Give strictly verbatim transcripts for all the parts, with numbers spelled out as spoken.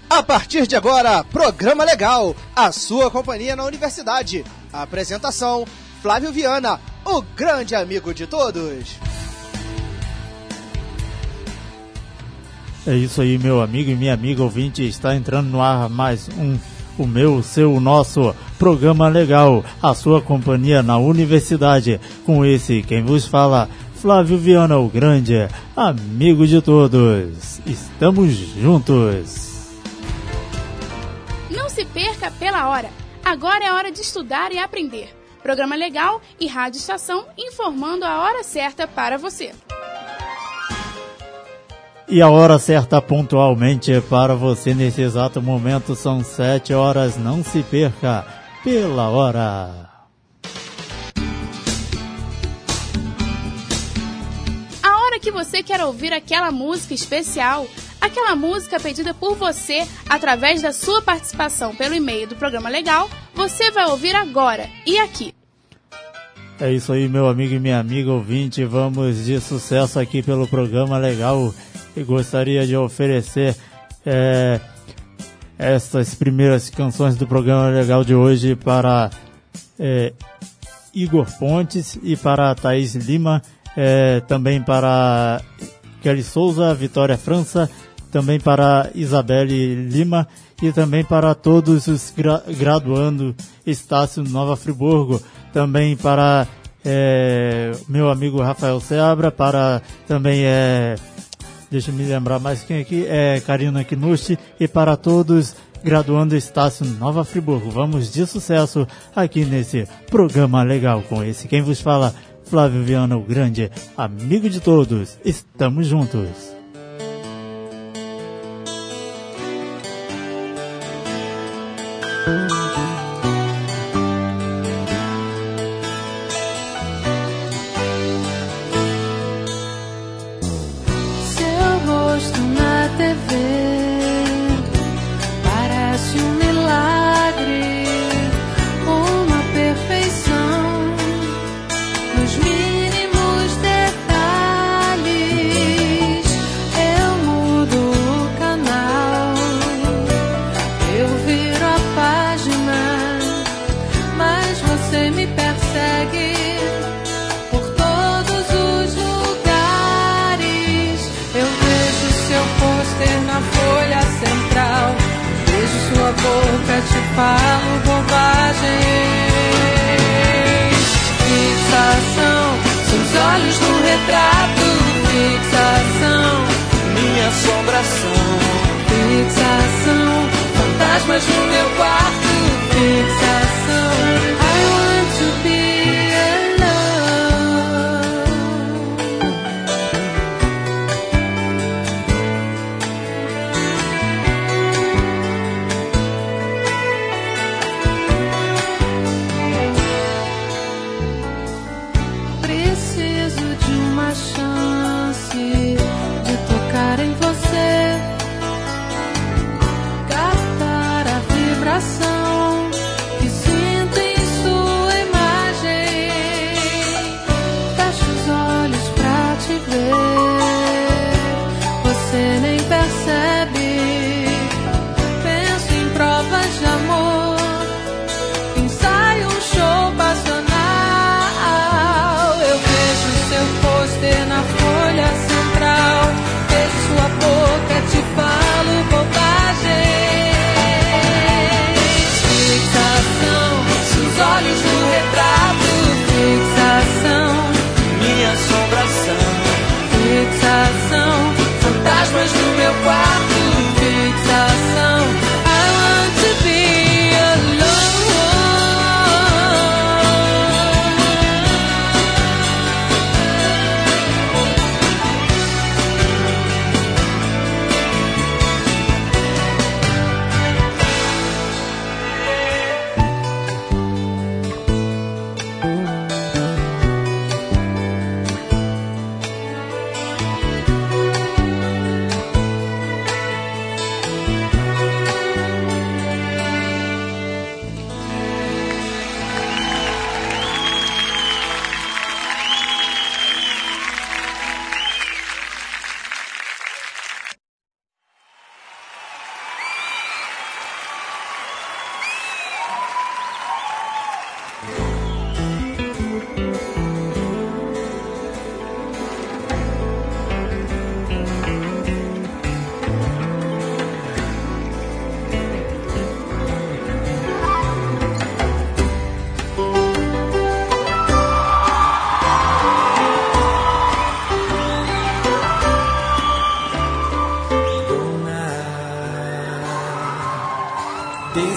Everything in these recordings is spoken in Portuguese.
A partir de agora, Programa Legal, a sua companhia na universidade. A apresentação, Flávio Viana, o grande amigo de todos. É isso aí, meu amigo e minha amiga ouvinte, está entrando no ar mais um, o meu, o seu, o nosso Programa Legal, a sua companhia na universidade. Com esse, quem vos fala, Flávio Viana, o grande amigo de todos. Estamos juntos. Não se perca pela hora. Agora é hora de estudar e aprender. Programa Legal e Rádio Estação informando a hora certa para você. E a hora certa pontualmente para você nesse exato momento são sete horas. Não se perca pela hora. A hora que você quer ouvir aquela música especial, aquela música pedida por você através da sua participação pelo e-mail do Programa Legal, você vai ouvir agora e aqui. É isso aí, meu amigo e minha amiga ouvinte, vamos de sucesso aqui pelo Programa Legal. E gostaria de oferecer é, estas primeiras canções do Programa Legal de hoje para é, Igor Pontes e para Thaís Lima, é, também para Kelly Souza, Vitória França, também para Isabelle Lima e também para todos os gra- graduando Estácio Nova Friburgo, também para é, meu amigo Rafael Seabra, para também é, deixa eu me lembrar mais quem aqui, é Karina Kinushi e para todos graduando Estácio Nova Friburgo. Vamos de sucesso aqui nesse Programa Legal com esse quem vos fala, Flávio Viana, o grande amigo de todos. Estamos juntos. Que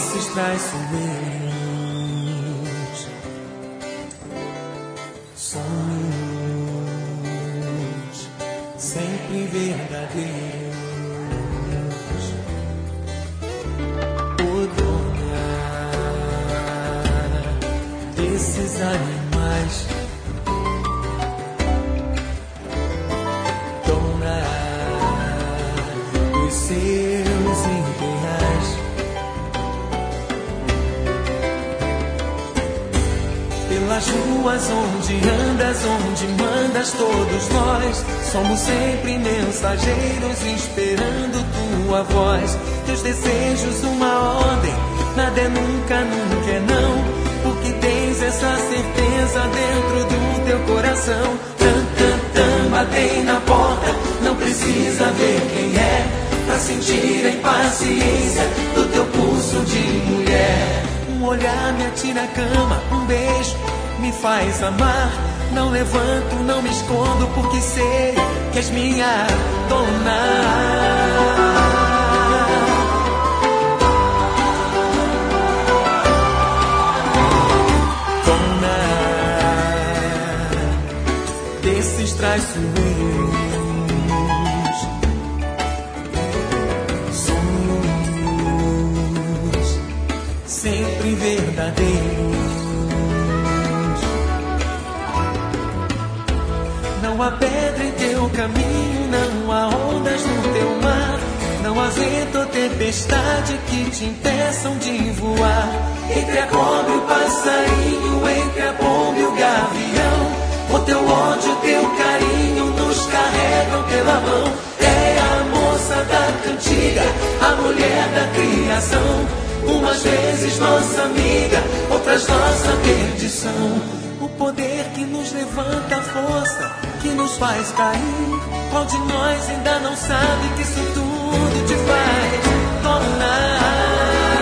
desses traiçoeiros, sonhos sempre verdadeiros. O dona desses animais, dona dos seus ideais. Pelas ruas onde andas, onde mandas, todos nós somos sempre mensageiros esperando tua voz. Teus desejos uma ordem, nada é nunca, nunca é não, porque tens essa certeza dentro do teu coração. Tan, tan, tan, batem na porta, não precisa ver quem é, pra sentir a impaciência do teu pulso de mulher. Um olhar me atira a cama, um beijo me faz amar. Não levanto, não me escondo, porque sei que és minha dona. Desses traiçoeiros, sonhos sempre verdadeiros. Não há pedra em teu caminho, não há ondas no teu mar, não há vento ou tempestade que te impeçam de voar. Entre a cobra e o passarinho, entre a pomba e o gavião, o teu ódio, o teu carinho nos carregam pela mão. É a moça da cantiga, a mulher da criação, umas vezes nossa amiga, outras nossa perdição. O poder que nos levanta, a força que nos faz cair. Qual de nós ainda não sabe que isso tudo te faz tornar?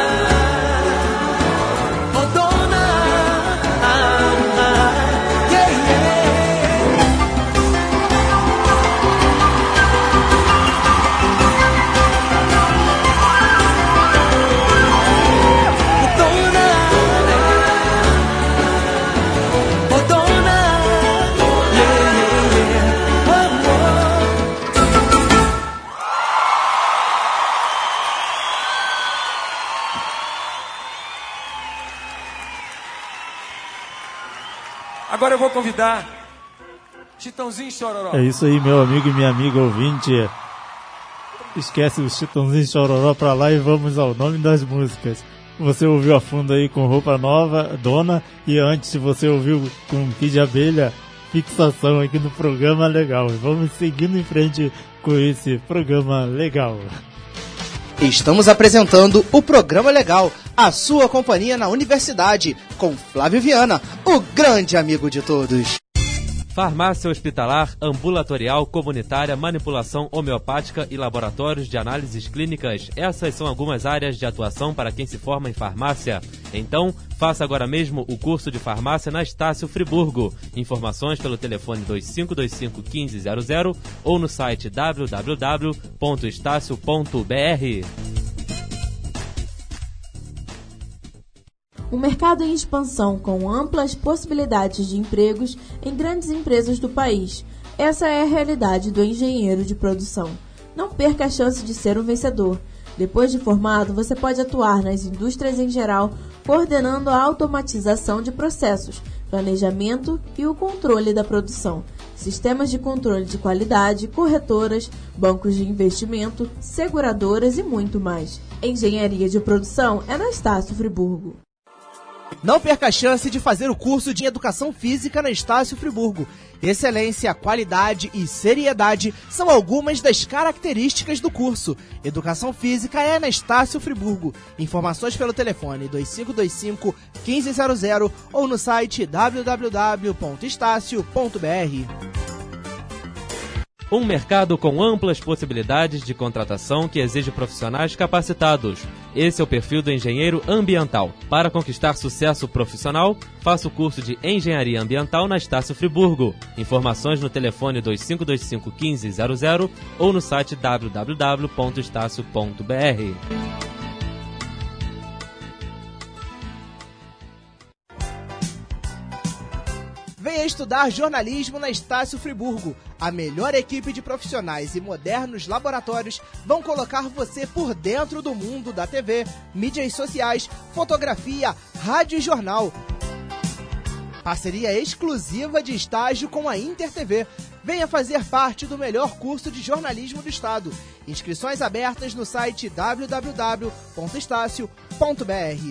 Agora eu vou convidar Chitãozinho e Chororó. É isso aí, meu amigo e minha amiga ouvinte. Esquece o Chitãozinho e Chororó pra lá e vamos ao nome das músicas. Você ouviu a fundo aí com Roupa Nova, Dona, e antes você ouviu com Kid Abelha, Fixação aqui no Programa Legal. E vamos seguindo em frente com esse Programa Legal. Estamos apresentando o Programa Legal, a sua companhia na universidade, com Flávio Viana, o grande amigo de todos. Farmácia hospitalar, ambulatorial, comunitária, manipulação homeopática e laboratórios de análises clínicas. Essas são algumas áreas de atuação para quem se forma em farmácia. Então, faça agora mesmo o curso de farmácia na Estácio Friburgo. Informações pelo telefone dois cinco dois cinco, um cinco zero zero ou no site w w w ponto estácio ponto b r. Um mercado em expansão com amplas possibilidades de empregos em grandes empresas do país. Essa é a realidade do engenheiro de produção. Não perca a chance de ser um vencedor. Depois de formado, você pode atuar nas indústrias em geral, coordenando a automatização de processos, planejamento e o controle da produção, sistemas de controle de qualidade, corretoras, bancos de investimento, seguradoras e muito mais. Engenharia de produção é na Estácio Friburgo. Não perca a chance de fazer o curso de Educação Física na Estácio Friburgo. Excelência, qualidade e seriedade são algumas das características do curso. Educação Física é na Estácio Friburgo. Informações pelo telefone dois cinco dois cinco, um cinco zero zero ou no site w w w ponto estácio ponto b r. Um mercado com amplas possibilidades de contratação que exige profissionais capacitados. Esse é o perfil do engenheiro ambiental. Para conquistar sucesso profissional, faça o curso de Engenharia Ambiental na Estácio Friburgo. Informações no telefone dois cinco dois cinco, um cinco zero zero ou no site w w w ponto estácio ponto b r. estudar jornalismo na Estácio Friburgo. A melhor equipe de profissionais e modernos laboratórios vão colocar você por dentro do mundo da T V, mídias sociais, fotografia, rádio e jornal. Parceria exclusiva de estágio com a Inter T V. Venha fazer parte do melhor curso de jornalismo do estado. Inscrições abertas no site w w w ponto estácio ponto b r.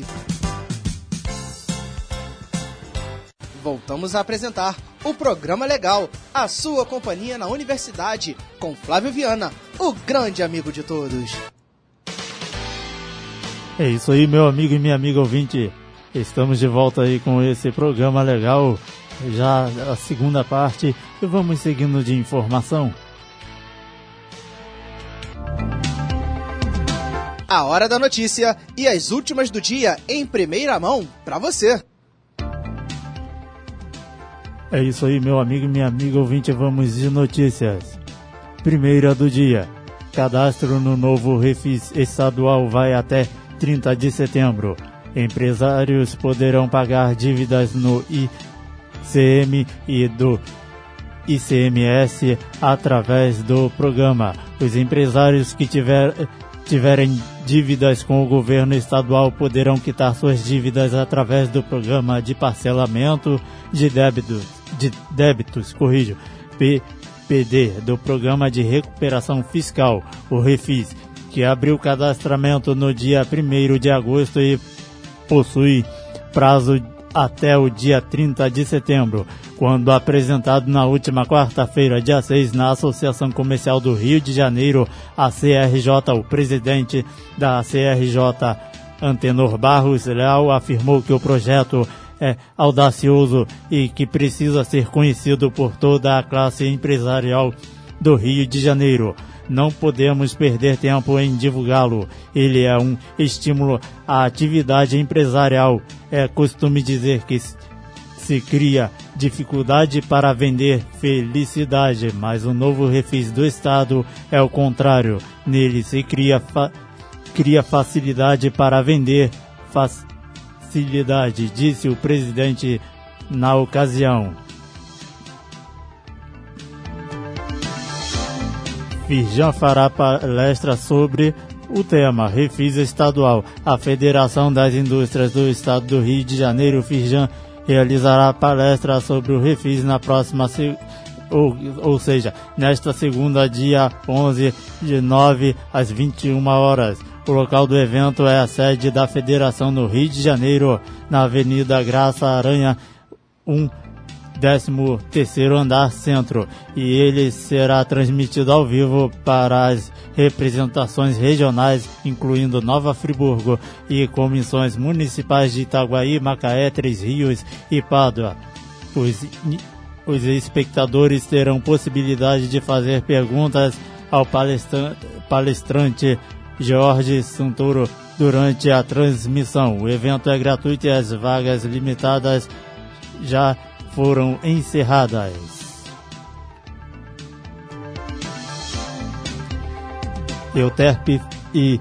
Voltamos a apresentar o Programa Legal, a sua companhia na universidade, com Flávio Viana, o grande amigo de todos. É isso aí, meu amigo e minha amiga ouvinte. Estamos de volta aí com esse Programa Legal, já a segunda parte, e vamos seguindo de informação. A hora da notícia e as últimas do dia em primeira mão para você. É isso aí, meu amigo e minha amiga ouvinte, vamos de notícias. Primeira do dia. Cadastro no novo Refis estadual vai até trinta de setembro. Empresários poderão pagar dívidas no I C M e do I C M S através do programa. Os empresários que tiver, tiverem dívidas com o governo estadual poderão quitar suas dívidas através do programa de parcelamento de débitos, de débitos, corrijo, P P D, do Programa de Recuperação Fiscal, o Refis, que abriu cadastramento no dia primeiro de agosto e possui prazo até o dia trinta de setembro, quando apresentado na última quarta-feira, dia seis, na Associação Comercial do Rio de Janeiro, a C R J. O presidente da C R J, Antenor Barros Leal, afirmou que o projeto é audacioso e que precisa ser conhecido por toda a classe empresarial do Rio de Janeiro. Não podemos perder tempo em divulgá-lo. Ele é um estímulo à atividade empresarial. É costume dizer que se cria dificuldade para vender felicidade, mas o novo Refis do Estado é o contrário. Nele se cria, fa- cria facilidade para vender facilidade, disse o presidente na ocasião. Firjan fará palestra sobre o tema Refis Estadual. A Federação das Indústrias do Estado do Rio de Janeiro, Firjan, realizará palestra sobre o Refis na próxima, se... ou, ou seja, nesta segunda, dia onze, de nove às vinte e uma horas. O local do evento é a sede da Federação no Rio de Janeiro, na Avenida Graça Aranha, um décimo terceiro andar centro, e ele será transmitido ao vivo para as representações regionais, incluindo Nova Friburgo e comissões municipais de Itaguaí, Macaé, Três Rios e Pádua. Os, os espectadores terão possibilidade de fazer perguntas ao palestra, palestrante Jorge Santoro durante a transmissão. O evento é gratuito e as vagas limitadas já foram encerradas. Euterpe e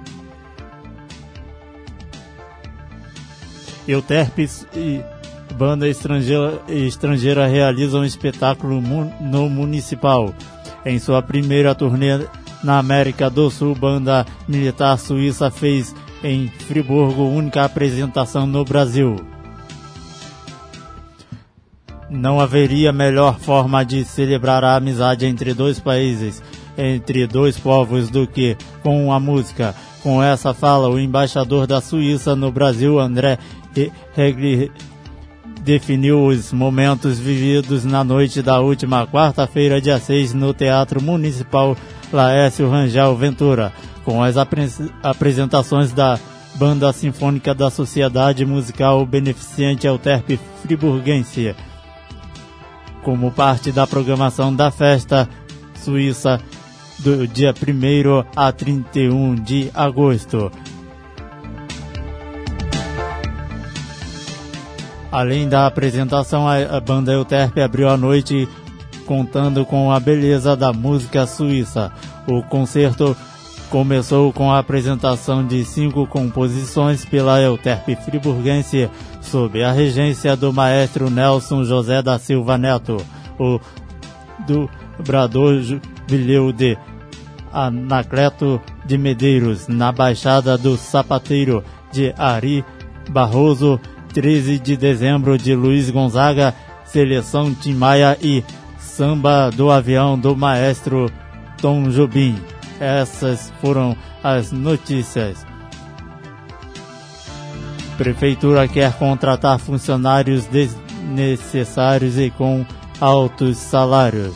Euterpes e banda estrangeira, estrangeira realizam um espetáculo no Municipal. Em sua primeira turnê na América do Sul, banda militar suíça fez em Friburgo única apresentação no Brasil. Não haveria melhor forma de celebrar a amizade entre dois países, entre dois povos, do que com a música. Com essa fala, o embaixador da Suíça no Brasil, André Regli, definiu os momentos vividos na noite da última quarta-feira, dia seis, no Teatro Municipal Laércio Rangel Ventura, com as apre- apresentações da Banda Sinfônica da Sociedade Musical Beneficente Euterpe Friburguense, como parte da programação da festa suíça do dia primeiro a trinta e um de agosto. Além da apresentação, a banda Euterpe abriu a noite contando com a beleza da música suíça. O concerto começou com a apresentação de cinco composições pela Euterpe Friburguense sob a regência do maestro Nelson José da Silva Neto, o dobrador Jubileu de Anacleto de Medeiros, na Baixada do Sapateiro de Ari Barroso, treze de dezembro de Luiz Gonzaga, Seleção Tim Maia e Samba do Avião do maestro Tom Jobim. Essas foram as notícias. Prefeitura quer contratar funcionários desnecessários e com altos salários.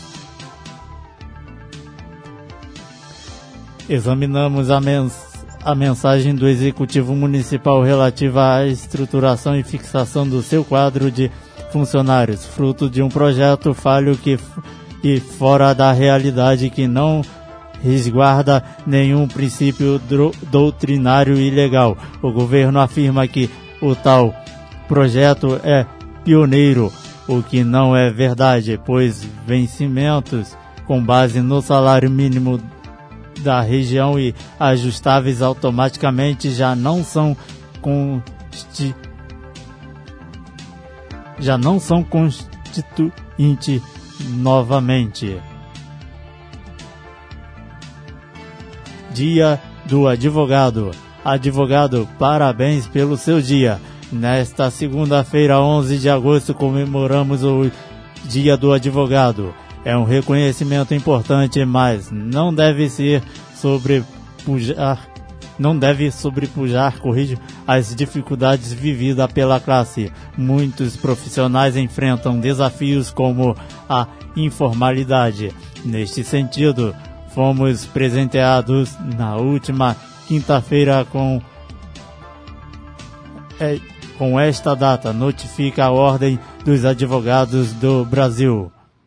Examinamos a, mens a mensagem do Executivo Municipal relativa à estruturação e fixação do seu quadro de funcionários, fruto de um projeto falho que, e fora da realidade, que não resguarda nenhum princípio doutrinário e legal. O governo afirma que o tal projeto é pioneiro, o que não é verdade, pois vencimentos com base no salário mínimo da região e ajustáveis automaticamente já não são consti... já não são constituinte novamente. Dia do Advogado. Advogado, parabéns pelo seu dia. Nesta segunda-feira, onze de agosto, comemoramos o Dia do Advogado. É um reconhecimento importante, mas não deve ser sobrepujar, não deve sobrepujar, corrige, as dificuldades vividas pela classe. Muitos profissionais enfrentam desafios como a informalidade. Neste sentido, fomos presenteados na última quinta-feira com, é, com esta data. Notifica a Ordem dos Advogados do Brasil.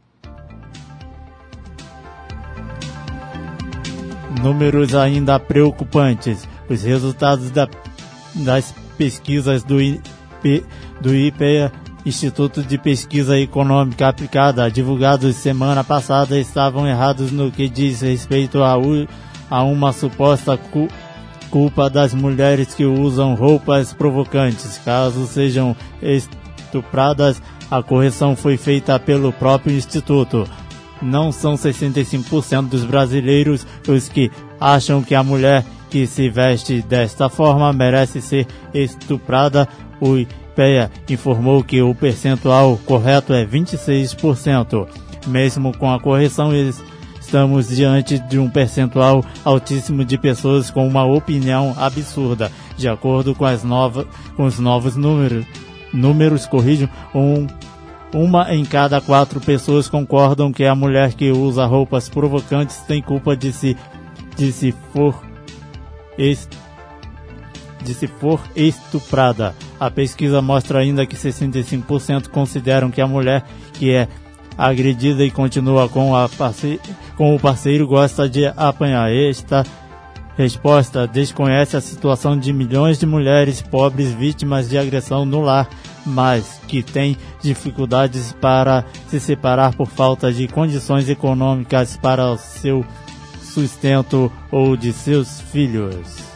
Números ainda preocupantes. Os resultados da, das pesquisas do, I P, do I P E A, Instituto de Pesquisa Econômica Aplicada, divulgados semana passada, estavam errados no que diz respeito a, a uma suposta cu, culpa das mulheres que usam roupas provocantes. Caso sejam estupradas, a correção foi feita pelo próprio Instituto. Não são sessenta e cinco por cento dos brasileiros os que acham que a mulher que se veste desta forma merece ser estuprada. O I P E A informou que o percentual correto é vinte e seis por cento. Mesmo com a correção, estamos diante de um percentual altíssimo de pessoas com uma opinião absurda. De acordo com, as novas, com os novos números, números corrijam, um, uma em cada quatro pessoas concordam que a mulher que usa roupas provocantes tem culpa de se, de se for estuprada. de se for estuprada. A pesquisa mostra ainda que sessenta e cinco por cento consideram que a mulher que é agredida e continua com, a parce... com o parceiro gosta de apanhar. Esta resposta desconhece a situação de milhões de mulheres pobres vítimas de agressão no lar, mas que têm dificuldades para se separar por falta de condições econômicas para o seu sustento ou de seus filhos.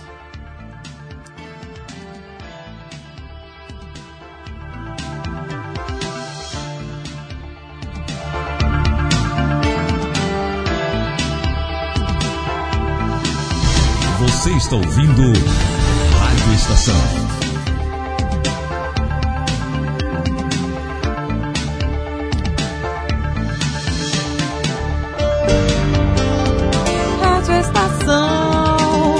Você está ouvindo Rádio Estação. Rádio Estação.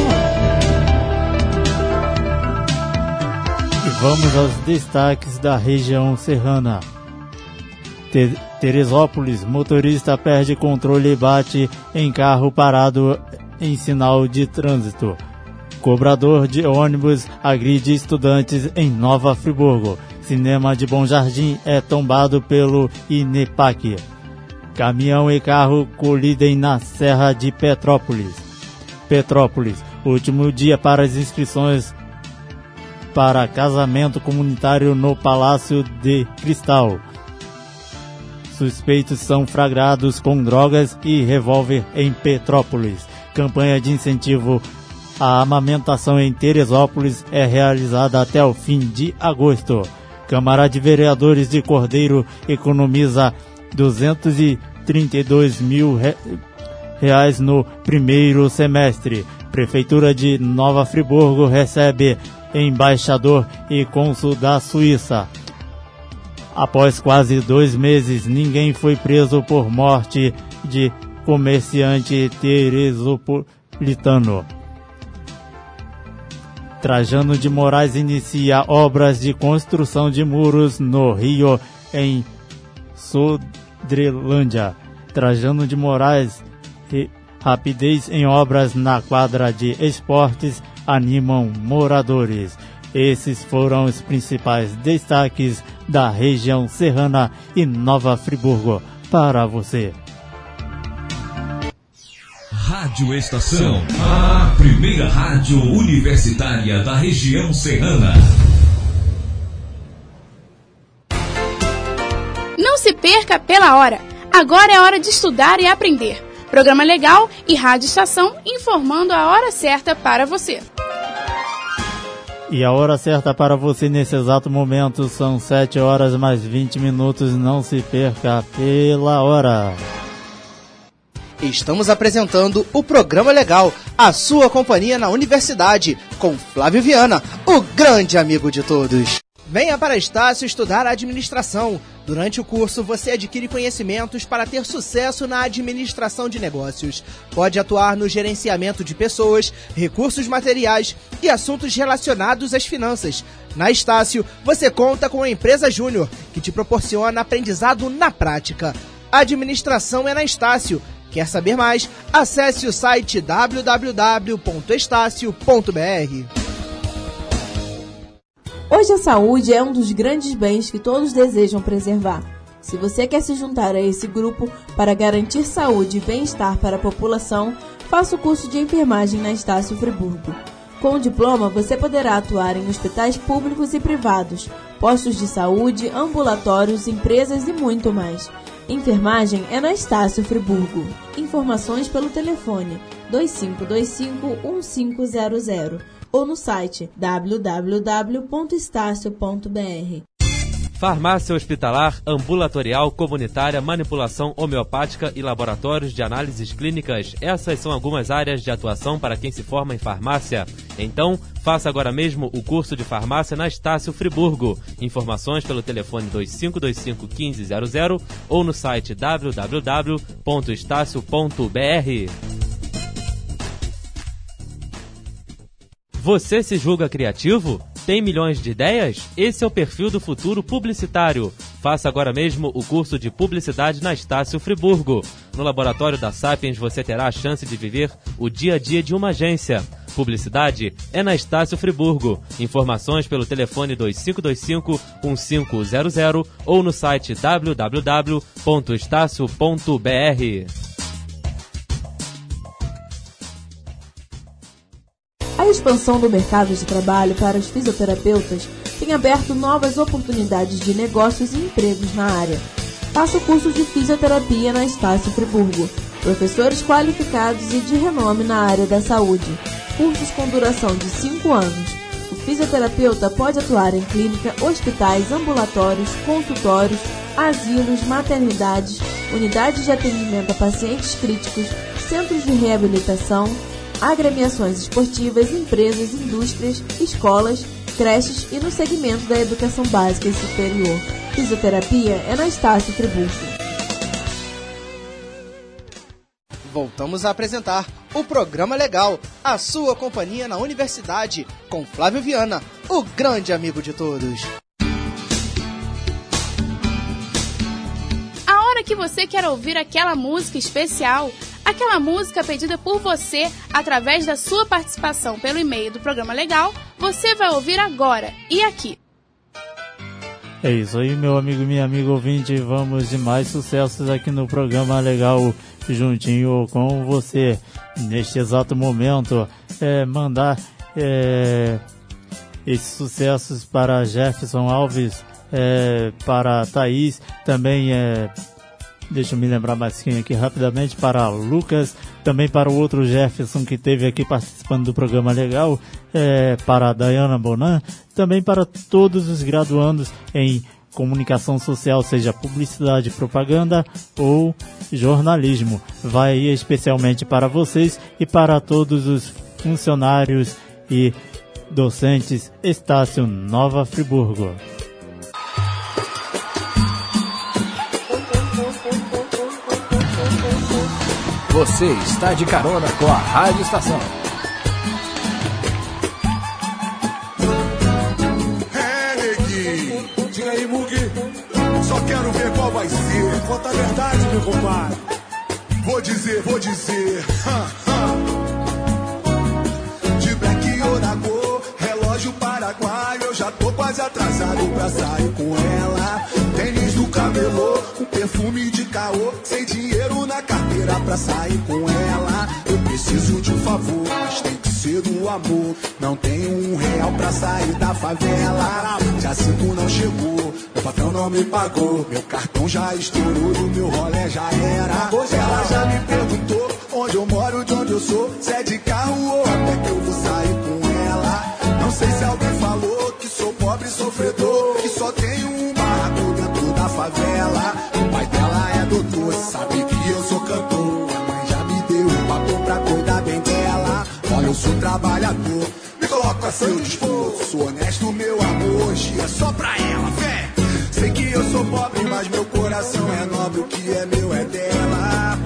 E vamos aos destaques da região serrana. Te- Teresópolis, motorista perde controle e bate em carro parado em sinal de trânsito. Cobrador de ônibus agride estudantes em Nova Friburgo. Cinema de Bom Jardim é tombado pelo INEPAC. Caminhão e carro colidem na Serra de Petrópolis. Petrópolis, último dia para as inscrições para casamento comunitário no Palácio de Cristal. Suspeitos são flagrados com drogas e revólver em Petrópolis. Campanha de incentivo à amamentação em Teresópolis é realizada até o fim de agosto. Câmara de Vereadores de Cordeiro economiza duzentos e trinta e dois mil re... reais no primeiro semestre. Prefeitura de Nova Friburgo recebe embaixador e cônsul da Suíça. Após quase dois meses, ninguém foi preso por morte de comerciante teresopolitano. Trajano de Moraes inicia obras de construção de muros no Rio, em Sodrelândia. Trajano de Moraes, rapidez em obras na quadra de esportes animam moradores. Esses foram os principais destaques da região serrana e Nova Friburgo para você. Rádio Estação, a primeira rádio universitária da região serrana. Não se perca pela hora. Agora é hora de estudar e aprender. Programa Legal e Rádio Estação informando a hora certa para você. E a hora certa para você nesse exato momento são sete horas mais vinte minutos. Não se perca pela hora. Estamos apresentando o Programa Legal, a sua companhia na universidade, com Flávio Viana, o grande amigo de todos. Venha para Estácio estudar administração. Durante o curso, você adquire conhecimentos para ter sucesso na administração de negócios. Pode atuar no gerenciamento de pessoas, recursos materiais e assuntos relacionados às finanças. Na Estácio, você conta com a empresa Júnior, que te proporciona aprendizado na prática. A administração é na Estácio. Quer saber mais? Acesse o site w w w ponto estácio ponto b r. Hoje a saúde é um dos grandes bens que todos desejam preservar. Se você quer se juntar a esse grupo para garantir saúde e bem-estar para a população, faça o curso de enfermagem na Estácio Friburgo. Com o diploma, você poderá atuar em hospitais públicos e privados, postos de saúde, ambulatórios, empresas e muito mais. Enfermagem é na Estácio Friburgo. Informações pelo telefone dois cinco dois cinco, um cinco zero zero ou no site w w w ponto estácio ponto b r. Farmácia hospitalar, ambulatorial, comunitária, manipulação homeopática e laboratórios de análises clínicas. Essas são algumas áreas de atuação para quem se forma em farmácia. Então, faça agora mesmo o curso de farmácia na Estácio Friburgo. Informações pelo telefone dois cinco dois cinco, um cinco zero zero ou no site w w w ponto estácio ponto b r. Você se julga criativo? Tem milhões de ideias? Esse é o perfil do futuro publicitário. Faça agora mesmo o curso de publicidade na Estácio Friburgo. No laboratório da Sapiens você terá a chance de viver o dia a dia de uma agência. Publicidade é na Estácio Friburgo. Informações pelo telefone dois cinco dois cinco, um cinco zero zero ou no site w w w ponto estácio ponto b r. A expansão do mercado de trabalho para os fisioterapeutas tem aberto novas oportunidades de negócios e empregos na área. Faça o curso de fisioterapia na Estácio Friburgo. Professores qualificados e de renome na área da saúde. Cursos com duração de cinco anos. O fisioterapeuta pode atuar em clínica, hospitais, ambulatórios, consultórios, asilos, maternidades, unidades de atendimento a pacientes críticos, centros de reabilitação, agremiações esportivas, empresas, indústrias, escolas, creches e no segmento da educação básica e superior. Fisioterapia é na Estácio Friburgo. Voltamos a apresentar o Programa Legal, a sua companhia na universidade, com Flávio Viana, o grande amigo de todos. A hora que você quer ouvir aquela música especial, aquela música pedida por você através da sua participação pelo e-mail do Programa Legal, você vai ouvir agora e aqui. É isso aí, meu amigo e minha amiga ouvinte. Vamos de mais sucessos aqui no Programa Legal, juntinho com você. Neste exato momento, é, mandar é, esses sucessos para Jefferson Alves, é, para Thaís, também é... Deixa eu me lembrar mais quem aqui rapidamente, para Lucas, também para o outro Jefferson que esteve aqui participando do programa legal, é, para a Dayana Bonan, também para todos os graduandos em comunicação social, seja publicidade, propaganda ou jornalismo. Vai aí especialmente para vocês e para todos os funcionários e docentes Estácio Nova Friburgo. Você está de carona com a Rádio Estação. É, neguinho. Diga aí, Mugi. Só quero ver qual vai ser. Conta a verdade, meu compadre. Vou dizer, vou dizer. De black ou na cor, relógio paraguaio. Eu já tô quase atrasado pra sair com ela. Tênis do camelô, um perfume de caô. Sem dinheiro na carteira pra sair com ela. Eu preciso de um favor, mas tem que ser do amor. Não tenho um real pra sair da favela. Já cinco não chegou, meu patrão não me pagou. Meu cartão já estourou e o meu rolê já era. Ela já me perguntou onde eu moro, de onde eu sou. Se é de carro ou até que eu vou sair com ela. Não sei se alguém falou que sou pobre sofredor, que só tenho um barraco dentro da favela. O pai dela é doutor, sabe que eu sou cantor. A mãe já me deu um papo pra cuidar bem dela. Olha, eu sou trabalhador, me coloco a seu dispor. Sou honesto, meu amor, hoje é só pra ela, fé. Sei que eu sou pobre, mas meu coração é nobre. O que é meu é dela.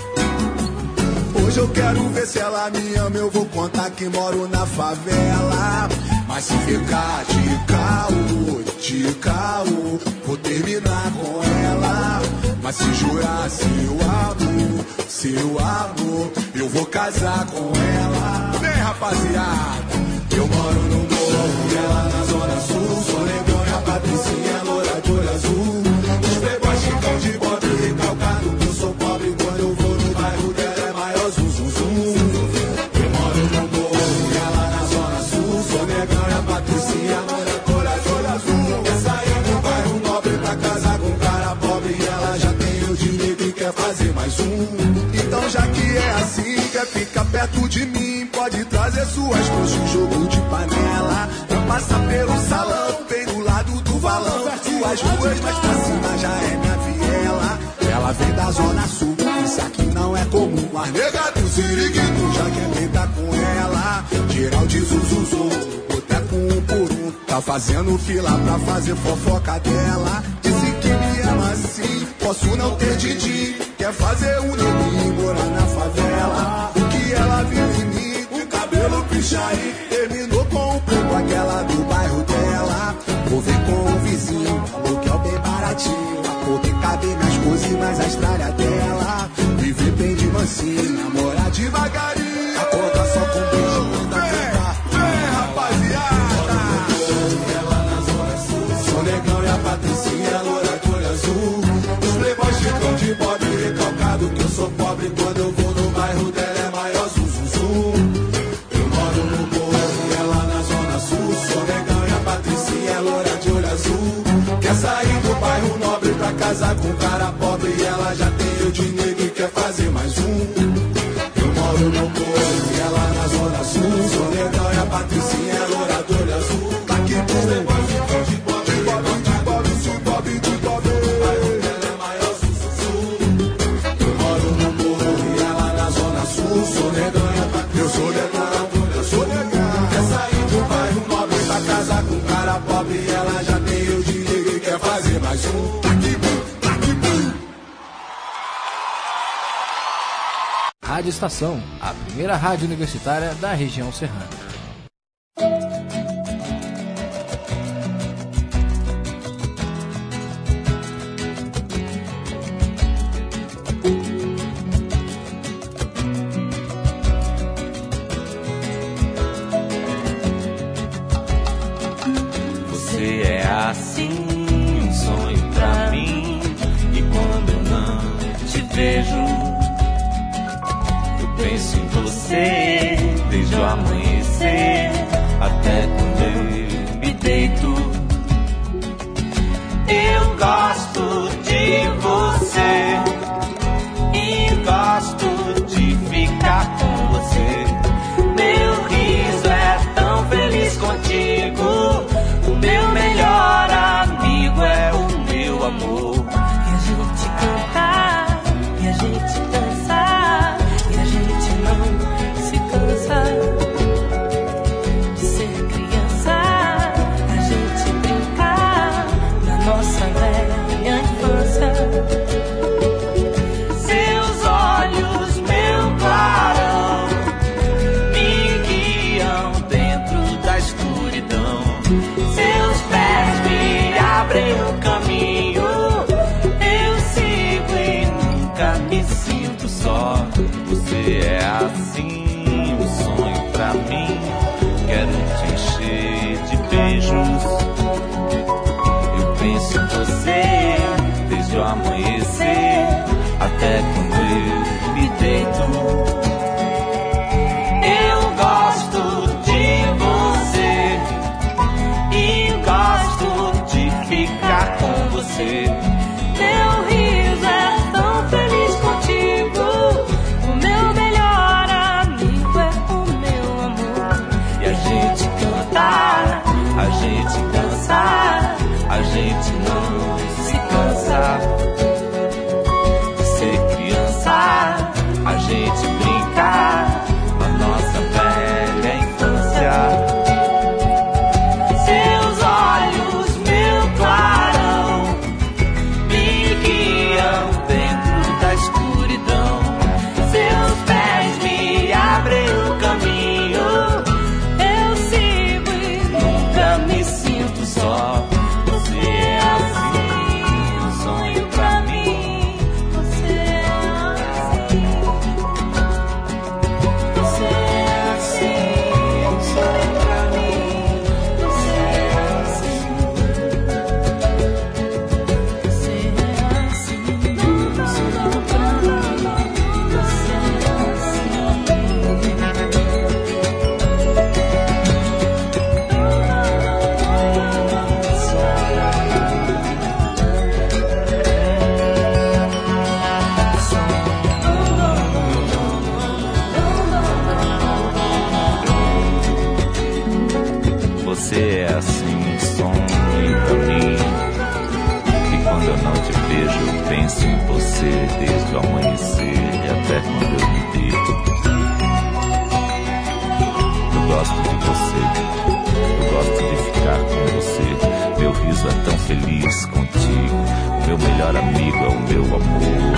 Hoje eu quero ver se ela me ama. Eu vou contar que moro na favela. Mas se ficar de caô, de caô, vou terminar com ela. Mas se jurar seu amor, seu amor, eu vou casar com ela. Vem, rapaziada, eu moro no morro e ela na zona sul. Sou negão e a Patricinha loura de olho azul. Os playboys chicão de bode recalcado, que eu sou pobre. Quando eu vou no bairro dela é maior zum zum zum. Eu moro no morro e ela na zona sul. Sou negão e a Patricinha loura de olho azul. Quer sair do bairro nobre pra casar com cara pobre. E ela já tem o dinheiro e quer fazer mais um. Então já que é assim, quer ficar perto de mim, pode trazer suas coxas, jogo de panela. Não passa pelo salão, bem do lado do valão. Suas ruas mais pra cima já é minha viela. Ela vem da zona sul, isso aqui não é comum. Mas nega do Siriguito já quer brincar com ela. Geral de Zuzuzu, boteco um por um. Tá fazendo fila pra fazer fofoca dela. Disse que me ama assim, posso não ter din-din. Quer fazer um neguinho morar na favela. O que ela viu em mim, com o cabelo pichain. Terminou com o prego, aquela do bairro dela. Vou ver com o vizinho, aluguel bem baratinho. Pra poder caber minhas coisas e mais a estrada dela. Viver bem de mansinho, namorar devagarinho. Acorda só com beijo, da vem, vem, rapaziada. Ela na zona sul. Sou negão e a Patricinha loura de olho azul. Os playboys ficam de bode recalcado, que eu sou pobre. Quando eu vou no bairro dela é maior zum zum zum. Eu moro no morro e ela na zona sul. Sou negão e a Patricinha é loura de olho azul. Quer sair do bairro nobre pra casar com cara pobre. E ela já tem o dinheiro e quer fazer mais um. Eu moro no morro e ela na zona sul. Sou negão e a Patricinha é loura de olho azul. Tá aqui pros negócios de pobre, de pobre, de pobre, de pobre, de pobre. O bairro dela é maior zum zum zum. Eu moro no morro e ela na zona sul. Sou negão e a Patricinha, eu sou negão, eu sou negão. Quer sair do bairro nobre pra casar com cara pobre. E ela já tem o dinheiro e quer fazer mais um. Tá aqui, tá aqui. Rádio Estação, a primeira rádio universitária da região serrana. Você é assim, um sonho pra mim. E quando eu não te vejo, penso em você desde o amanhecer até quando eu me deito. Eu gosto de você e gosto de ficar você é assim um sonho pra mim. E quando eu não te vejo, eu penso em você desde o amanhecer e até quando eu me deito. Eu gosto de você, eu gosto de ficar com você. Meu riso é tão feliz contigo, o meu melhor amigo é o meu amor.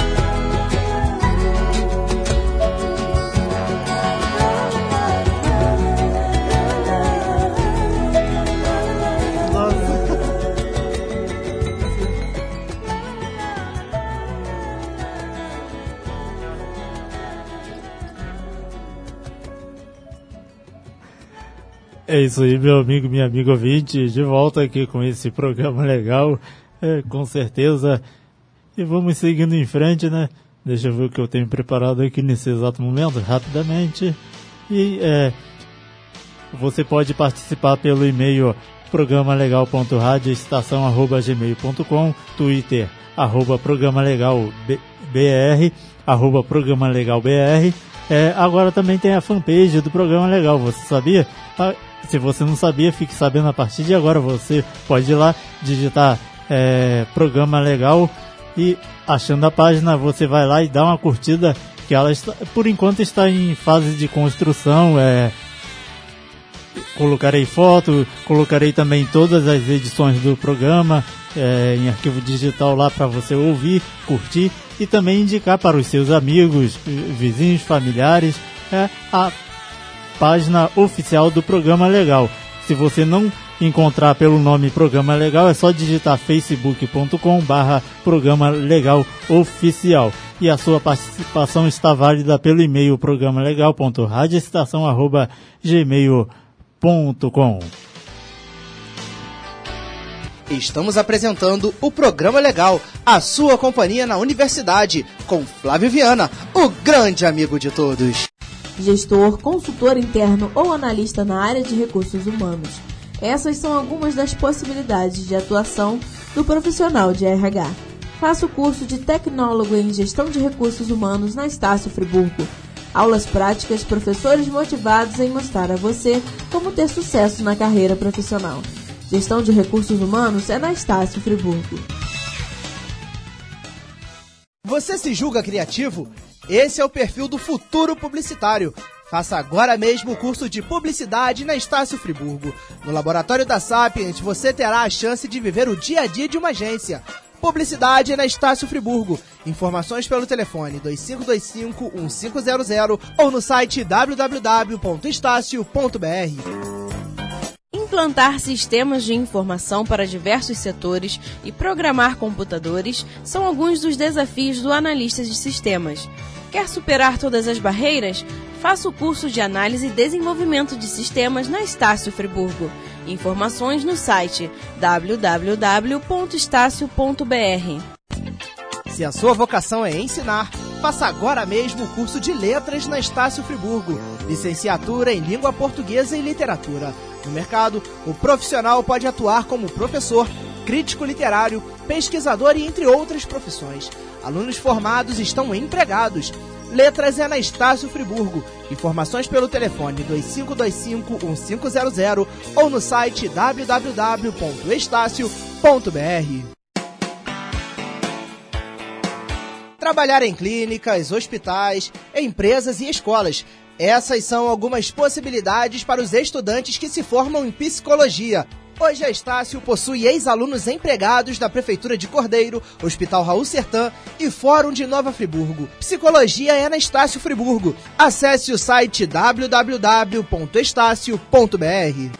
É isso aí, meu amigo, minha amiga ouvinte, de volta aqui com esse programa legal, é, com certeza. E vamos seguindo em frente, né? Deixa eu ver o que eu tenho preparado aqui nesse exato momento, rapidamente. E é, você pode participar pelo e-mail programa-legal ponto rádio estação arroba gmail ponto com, Twitter, arroba programa-legal br, arroba programa-legal br. É, agora também tem a fanpage do Programa Legal, você sabia? Ah, se você não sabia, fique sabendo a partir de agora. Você pode ir lá, digitar é, Programa Legal e achando a página, você vai lá e dá uma curtida, que ela está, por enquanto está em fase de construção. É, colocarei foto, colocarei também todas as edições do programa é, em arquivo digital lá para você ouvir, curtir e também indicar para os seus amigos, vizinhos, familiares, é, a página oficial do Programa Legal. Se você não encontrar pelo nome Programa Legal, é só digitar facebook ponto com barra Programa Legal Oficial. E a sua participação está válida pelo e-mail programa legal ponto rádio estação arroba gmail ponto com. Estamos apresentando o Programa Legal, a sua companhia na universidade, com Flávio Viana, o grande amigo de todos. Gestor, consultor interno ou analista na área de recursos humanos. Essas são algumas das possibilidades de atuação do profissional de R H. Faça o curso de Tecnólogo em Gestão de Recursos Humanos na Estácio Friburgo. Aulas práticas, professores motivados em mostrar a você como ter sucesso na carreira profissional. Gestão de Recursos Humanos é na Estácio Friburgo. Você se julga criativo? Esse é o perfil do futuro publicitário. Faça agora mesmo o curso de Publicidade na Estácio Friburgo. No Laboratório da Sapiens, você terá a chance de viver o dia a dia de uma agência. Publicidade na Estácio Friburgo. Informações pelo telefone dois cinco dois cinco, um cinco zero zero ou no site w w w ponto estácio ponto b r. Implantar sistemas de informação para diversos setores e programar computadores são alguns dos desafios do analista de sistemas. Quer superar todas as barreiras? Faça o curso de Análise e Desenvolvimento de Sistemas na Estácio Friburgo. Informações no site w w w ponto estácio ponto b r. Se a sua vocação é ensinar, faça agora mesmo o curso de Letras na Estácio Friburgo. Licenciatura em Língua Portuguesa e Literatura. No mercado, o profissional pode atuar como professor, crítico literário, pesquisador e entre outras profissões. Alunos formados estão empregados. Letras é na Estácio Friburgo. Informações pelo telefone dois cinco dois cinco, um cinco zero zero ou no site w w w ponto estácio ponto b r. Trabalhar em clínicas, hospitais, empresas e escolas. Essas são algumas possibilidades para os estudantes que se formam em psicologia. Hoje a Estácio possui ex-alunos empregados da Prefeitura de Cordeiro, Hospital Raul Sertã e Fórum de Nova Friburgo. Psicologia é na Estácio Friburgo. Acesse o site w w w ponto estácio ponto b r.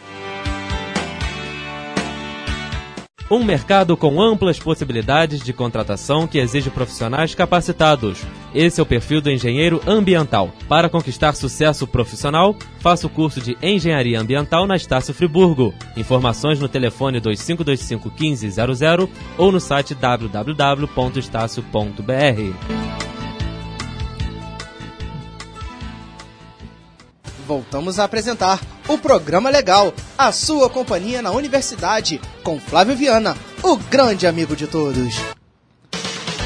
Um mercado com amplas possibilidades de contratação que exige profissionais capacitados. Esse é o perfil do engenheiro ambiental. Para conquistar sucesso profissional, faça o curso de Engenharia Ambiental na Estácio Friburgo. Informações no telefone dois cinco dois cinco, um cinco zero zero ou no site w w w ponto estácio ponto b r. Voltamos a apresentar o Programa Legal, a sua companhia na universidade, com Flávio Viana, o grande amigo de todos.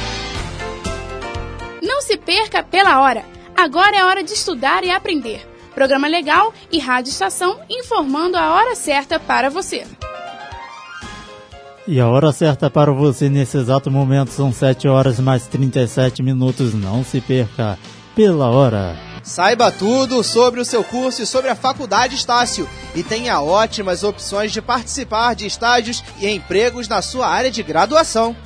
Não se perca pela hora. Agora é hora de estudar e aprender. Programa Legal e Rádio Estação informando a hora certa para você. E a hora certa para você nesse exato momento são sete horas mais trinta e sete minutos. Não se perca pela hora. Saiba tudo sobre o seu curso e sobre a Faculdade Estácio e tenha ótimas opções de participar de estágios e empregos na sua área de graduação.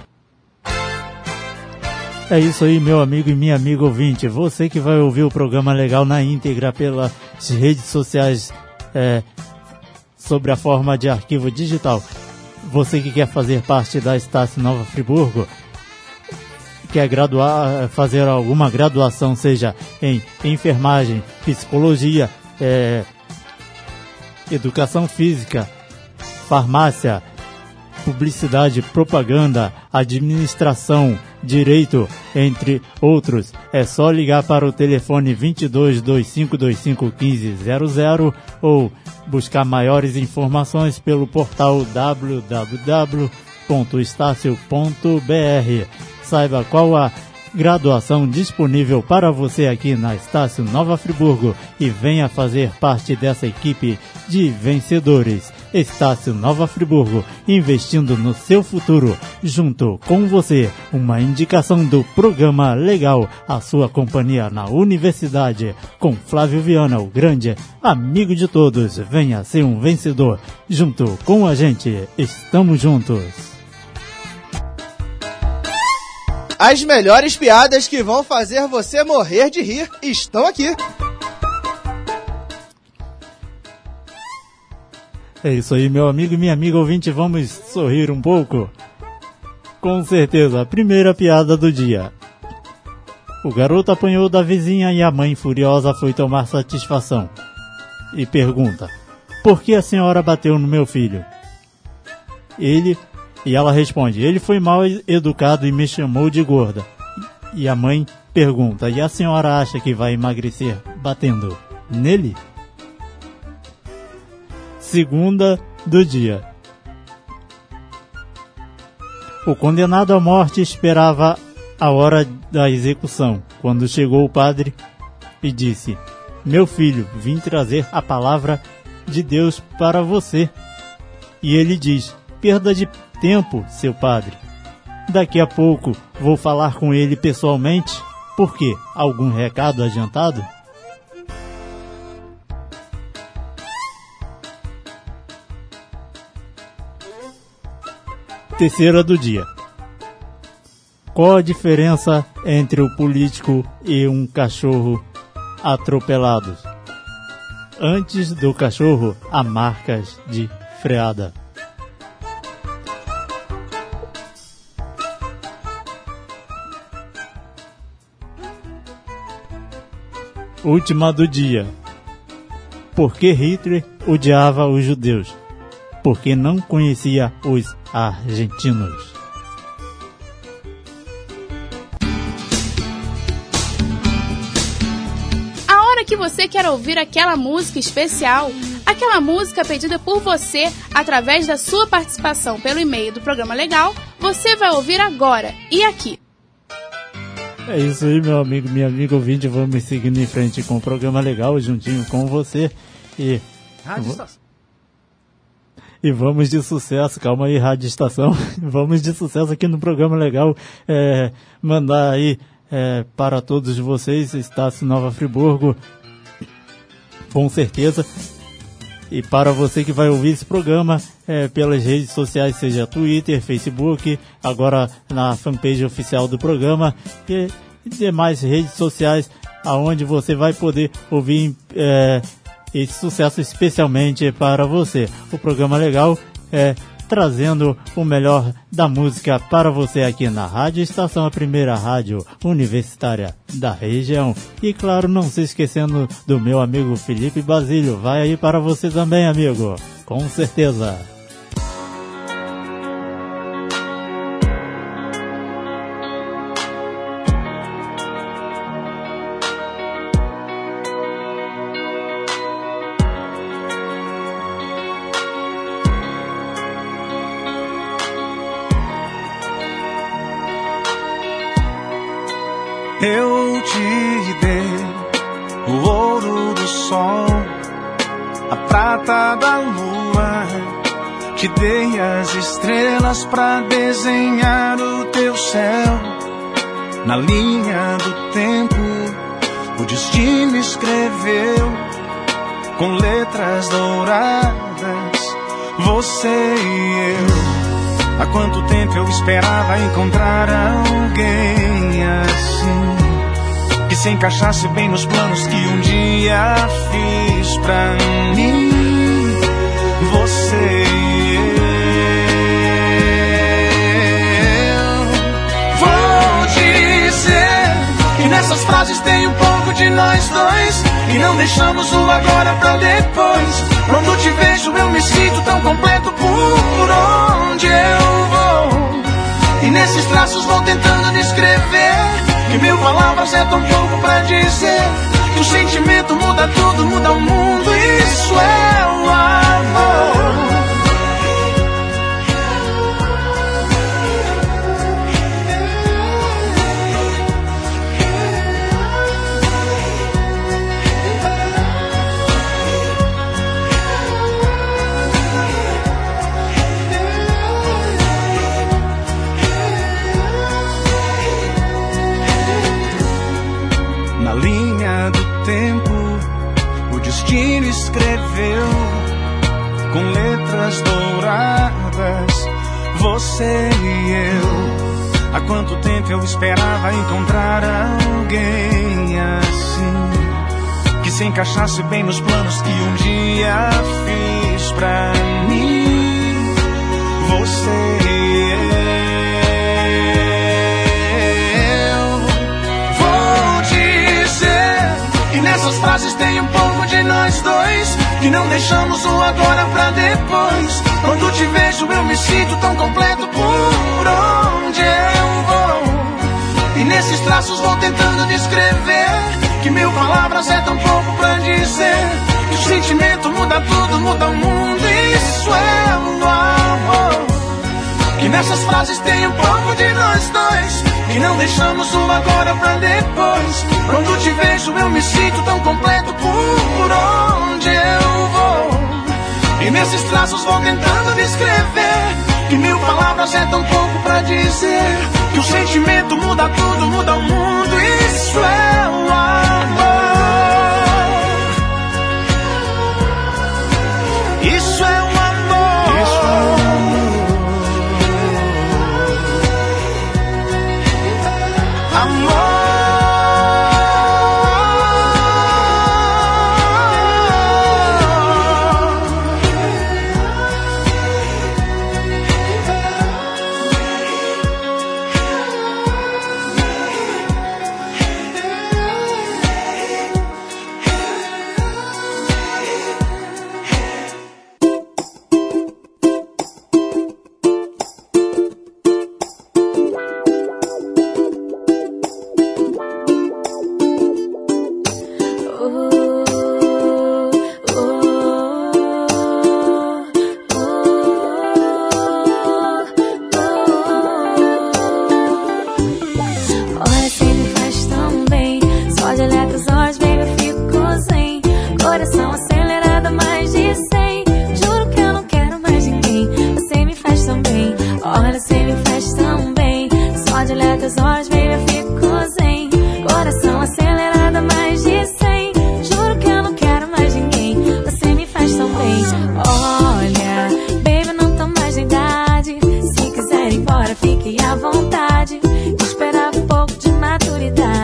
É isso aí, meu amigo e minha amiga ouvinte. Você que vai ouvir o programa Legal na íntegra pelas redes sociais é, sobre a forma de arquivo digital. Você que quer fazer parte da Estácio Nova Friburgo, quer graduar, fazer alguma graduação, seja em enfermagem, psicologia, é, educação física, farmácia, publicidade, propaganda, administração, direito, entre outros, é só ligar para o telefone vinte e dois, vinte e cinco, vinte e cinco, quinze, zero zero ou buscar maiores informações pelo portal w w w ponto estácio ponto b r. Saiba qual a graduação disponível para você aqui na Estácio Nova Friburgo e venha fazer parte dessa equipe de vencedores. Estácio Nova Friburgo, investindo no seu futuro, junto com você. Uma indicação do programa Legal, a sua companhia na universidade, com Flávio Viana, o grande amigo de todos. Venha ser um vencedor, junto com a gente. Estamos juntos. As melhores piadas que vão fazer você morrer de rir estão aqui. É isso aí, meu amigo e minha amiga ouvinte, vamos sorrir um pouco? Com certeza, a primeira piada do dia. O garoto apanhou da vizinha e a mãe furiosa foi tomar satisfação. E pergunta, por que a senhora bateu no meu filho? Ele... E ela responde, ele foi mal educado e me chamou de gorda. E a mãe pergunta, e a senhora acha que vai emagrecer batendo nele? Segunda do dia. O condenado à morte esperava a hora da execução, quando chegou o padre e disse, meu filho, vim trazer a palavra de Deus para você. E ele diz, perda de tempo, seu padre. Daqui a pouco vou falar com ele pessoalmente. Por quê? Algum recado adiantado? Terceira do dia. Qual a diferença entre o político e um cachorro atropelado? Antes do cachorro, há marcas de freada. Última do dia. Por que Hitler odiava os judeus? Porque não conhecia os argentinos. A hora que você quer ouvir aquela música especial, aquela música pedida por você através da sua participação pelo e-mail do Programa Legal, você vai ouvir agora e aqui. É isso aí, meu amigo, minha amiga ouvinte, vamos seguindo em frente com o Programa Legal, juntinho com você. E, Rádio Estação. E vamos de sucesso, calma aí, Rádio Estação, vamos de sucesso aqui no Programa Legal, é, mandar aí é, para todos vocês, Estácio Nova Friburgo, com certeza. E para você que vai ouvir esse programa é, pelas redes sociais, seja Twitter, Facebook, agora na fanpage oficial do programa e demais redes sociais, aonde você vai poder ouvir é, esse sucesso especialmente para você. O Programa Legal é trazendo o melhor da música para você aqui na Rádio Estação, a primeira rádio universitária da região. E claro, não se esquecendo do meu amigo Felipe Basílio. Vai aí para você também, amigo. Com certeza. Eu te dei o ouro do sol, a prata da lua. Te dei as estrelas pra desenhar o teu céu. Na linha do tempo, o destino escreveu com letras douradas, você e eu. Há quanto tempo eu esperava encontrar alguém assim, que se encaixasse bem nos planos que um dia fiz pra mim. Você e eu. Vou dizer que nessas frases tem um pouco de nós dois, e não deixamos o agora pra depois. Quando te vejo eu me sinto tão completo por onde eu vou, e nesses traços vou tentando descrever que mil palavras é tão pouco pra dizer que o sentimento muda tudo, muda o mundo. Isso é o amor. Na linha do tempo, o destino escreveu com letras douradas, você e eu. Há quanto tempo eu esperava encontrar alguém assim, que se encaixasse bem nos planos que um dia fiz pra mim. Você e eu. Vou dizer que nessas frases tem um pouco de nós dois, que não deixamos o agora pra depois. Quando te vejo eu me sinto tão completo por onde eu vou, e nesses traços vou tentando descrever que mil palavras é tão pouco pra dizer que o sentimento muda tudo, muda o mundo. Isso é o amor. Que nessas frases tem um pouco de nós dois, que não deixamos o agora pra depois. Quando te vejo eu me sinto tão completo por onde eu vou, e nesses traços vou tentando descrever que mil palavras é tão pouco pra dizer que o sentimento muda tudo, muda o mundo. Isso é o amor. Isso é o amor. Isso é o amor. Amor.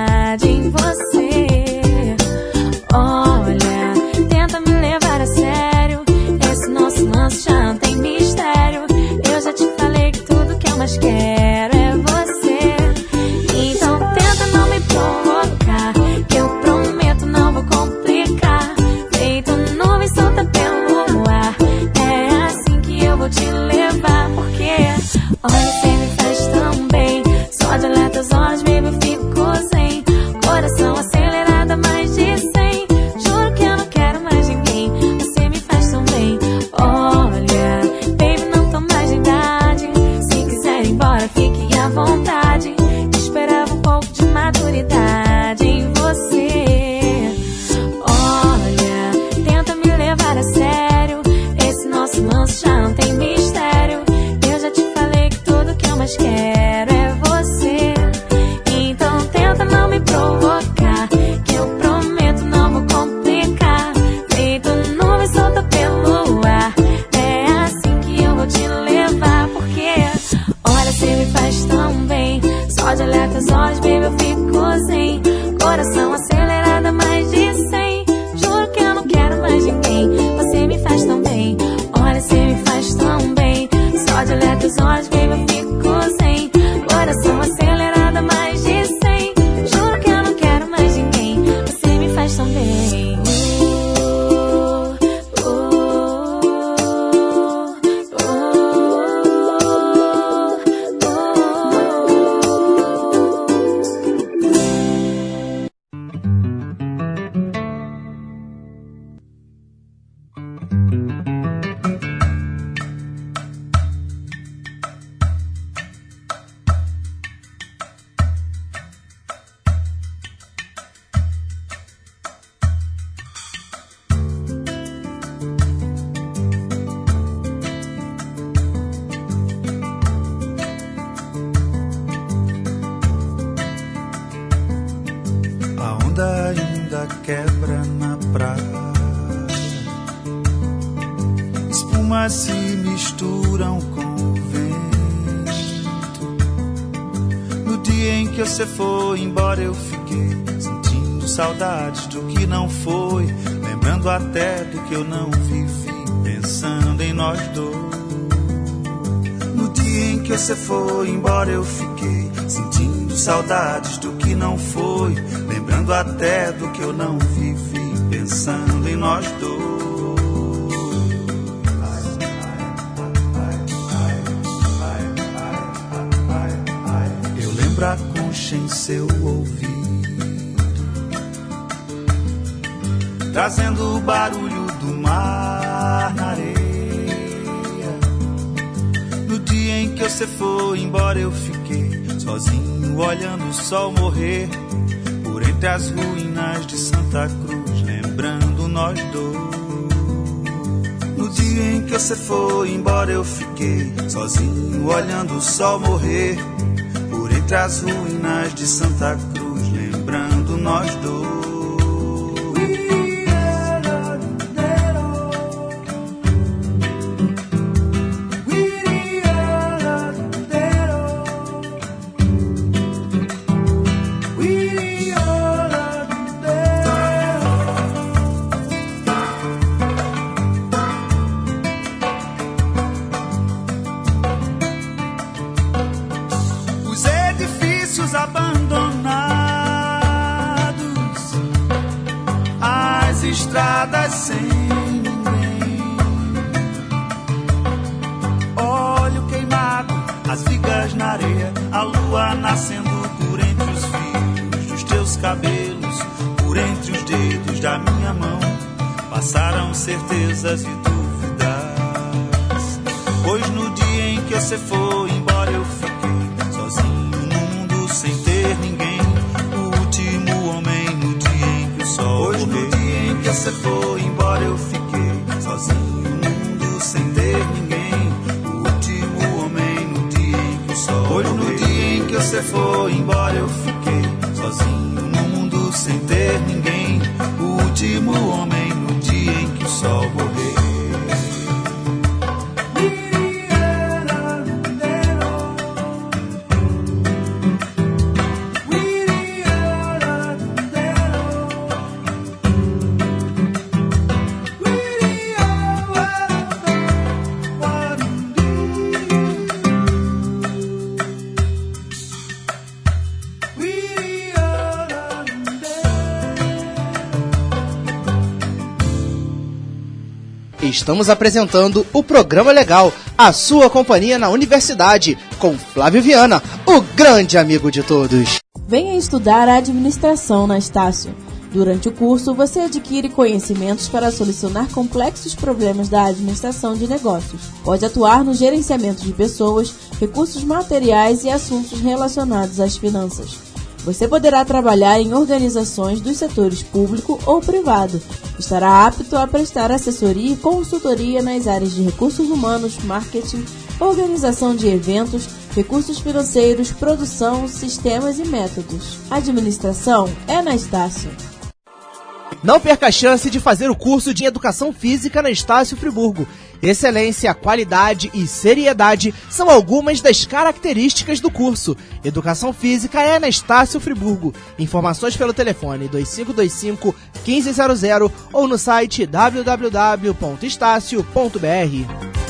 Olha, tenta me levar a sério. espumas se misturam com o vento. No dia em que você foi embora eu fiquei sentindo saudades do que não foi, lembrando até do que eu não vivi, pensando em nós dois. No dia em que você foi embora eu fiquei sentindo saudades do que não foi, lembrando até do que eu não vivi, pensando em nós dois. Eu lembro a concha em seu ouvido, trazendo o barulho do mar na areia. No dia em que você foi embora eu fiquei sozinho olhando o sol morrer por entre as ruínas de Santa Cruz, lembrando nós dois. No dia em que você foi embora eu fiquei sozinho olhando o sol morrer por entre as ruínas de Santa Cruz, lembrando nós dois. Estradas sem ninguém, óleo queimado, as vigas na areia, a lua nascendo por entre os fios dos teus cabelos, por entre os dedos da minha mão, passaram certezas e dúvidas, pois no dia em que você foi embora eu fiquei sozinho no mundo sem ter ninguém, o último homem no dia em que o sol pois morreu. Que você foi embora eu fiquei sozinho no mundo sem ter ninguém, o último homem no dia em que o sol pois morreu. No dia em que você foi embora eu fiquei sozinho no mundo sem ter ninguém, o último homem no dia em que o sol morreu. Estamos apresentando o Programa Legal, a sua companhia na universidade, com Flávio Viana, o grande amigo de todos. Venha estudar a administração na Estácio. Durante o curso, você adquire conhecimentos para solucionar complexos problemas da administração de negócios. Pode atuar no gerenciamento de pessoas, recursos materiais e assuntos relacionados às finanças. Você poderá trabalhar em organizações dos setores público ou privado. Estará apto a prestar assessoria e consultoria nas áreas de recursos humanos, marketing, organização de eventos, recursos financeiros, produção, sistemas e métodos. Administração é na Estácio. Não perca a chance de fazer o curso de Educação Física na Estácio Friburgo. Excelência, qualidade e seriedade são algumas das características do curso. Educação Física é na Estácio Friburgo. Informações pelo telefone dois cinco dois cinco, um cinco zero zero ou no site w w w ponto estácio ponto b r.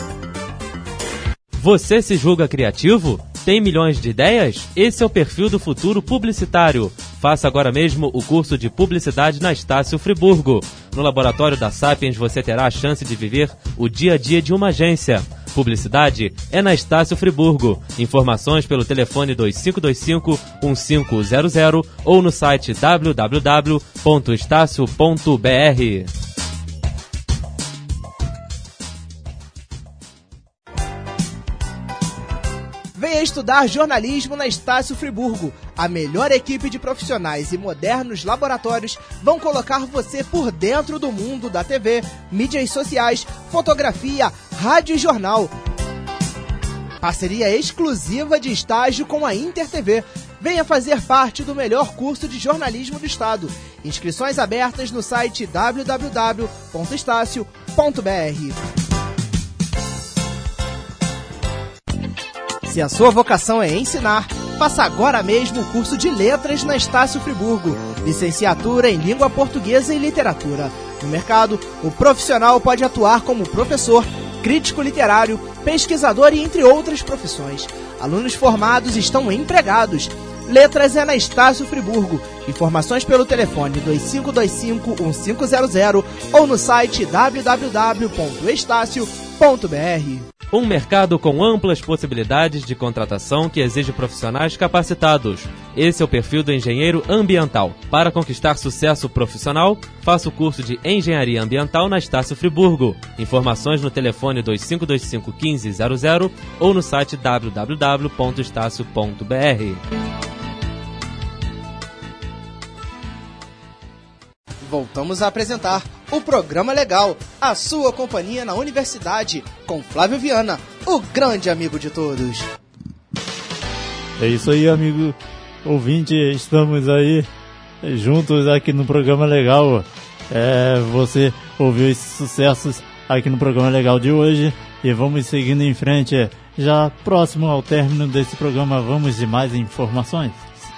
Você se julga criativo? Tem milhões de ideias? Esse é o perfil do futuro publicitário. Faça agora mesmo o curso de Publicidade na Estácio Friburgo. No laboratório da Sapiens você terá a chance de viver o dia a dia de uma agência. Publicidade é na Estácio Friburgo. Informações pelo telefone dois cinco dois cinco, um cinco zero zero ou no site w w w ponto estácio ponto b r. Venha estudar jornalismo na Estácio Friburgo. A melhor equipe de profissionais e modernos laboratórios vão colocar você por dentro do mundo da T V, mídias sociais, fotografia, rádio e jornal. Parceria exclusiva de estágio com a InterTV. Venha fazer parte do melhor curso de jornalismo do estado. Inscrições abertas no site w w w ponto estácio ponto b r. Se a sua vocação é ensinar, faça agora mesmo o curso de Letras na Estácio Friburgo, licenciatura em Língua Portuguesa e Literatura. No mercado, o profissional pode atuar como professor, crítico literário, pesquisador e entre outras profissões. Alunos formados estão empregados. Letras é na Estácio Friburgo. Informações pelo telefone dois cinco dois cinco, um cinco zero zero ou no site w w w ponto estácio ponto b r. Um mercado com amplas possibilidades de contratação que exige profissionais capacitados. Esse é o perfil do engenheiro ambiental. Para conquistar sucesso profissional, faça o curso de Engenharia Ambiental na Estácio Friburgo. Informações no telefone dois cinco dois cinco, um cinco zero zero ou no site w w w ponto estácio ponto b r. Voltamos a apresentar o Programa Legal, a sua companhia na universidade, com Flávio Viana, o grande amigo de todos. É isso aí, amigo ouvinte, estamos aí juntos aqui no Programa Legal. É, você ouviu esses sucessos aqui no Programa Legal de hoje e vamos seguindo em frente. Já próximo ao término desse programa, vamos de mais informações.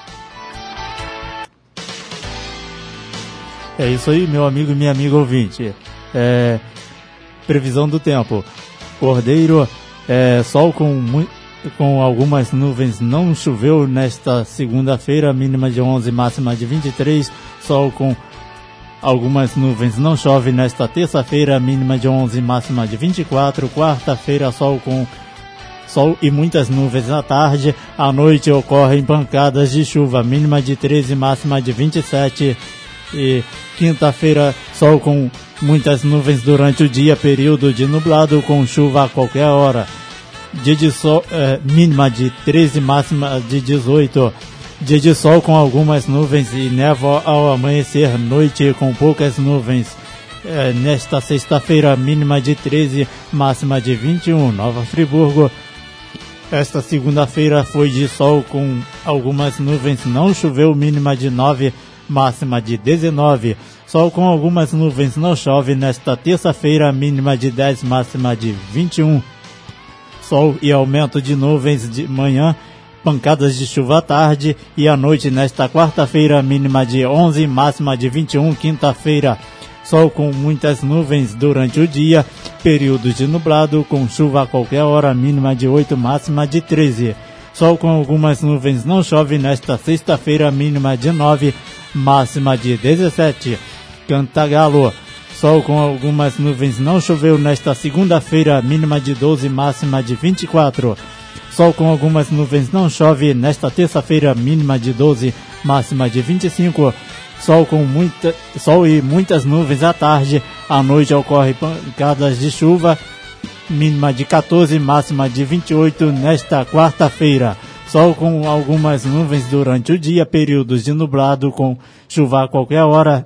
É isso aí, meu amigo e minha amiga ouvinte. É, previsão do tempo. Cordeiro, é, sol com, com algumas nuvens, não choveu nesta segunda-feira, mínima de onze, máxima de vinte e três. Sol com algumas nuvens, não chove nesta terça-feira, mínima de onze, máxima de vinte e quatro. Quarta-feira, sol com sol e muitas nuvens à tarde. À noite ocorrem pancadas de chuva, mínima de treze, máxima de vinte e sete. E quinta-feira, sol com muitas nuvens durante o dia, período de nublado com chuva a qualquer hora. Dia de sol, é, mínima de treze, máxima de dezoito. Dia de sol com algumas nuvens e névoa ao amanhecer, noite com poucas nuvens. É, nesta sexta-feira, mínima de treze, máxima de vinte e um, Nova Friburgo. Esta segunda-feira foi de sol com algumas nuvens, não choveu, mínima de nove, máxima de dezenove. Sol com algumas nuvens, não chove nesta terça-feira, mínima de dez, máxima de vinte e um. Sol e aumento de nuvens de manhã, pancadas de chuva à tarde e à noite nesta quarta-feira, mínima de onze, máxima de vinte e um. Quinta-feira, sol com muitas nuvens durante o dia, períodos de nublado com chuva a qualquer hora, mínima de oito, máxima de treze. Sol com algumas nuvens, não chove nesta sexta-feira, mínima de nove, máxima de dezessete. Cantagalo, sol com algumas nuvens, não choveu nesta segunda-feira, mínima de doze, máxima de vinte e quatro. Sol com algumas nuvens, não chove nesta terça-feira, mínima de doze, máxima de vinte e cinco. Sol com muita, sol e muitas nuvens à tarde, à noite ocorre pancadas de chuva, mínima de quatorze, máxima de vinte e oito nesta quarta-feira. Sol com algumas nuvens durante o dia, períodos de nublado com chuva a qualquer hora.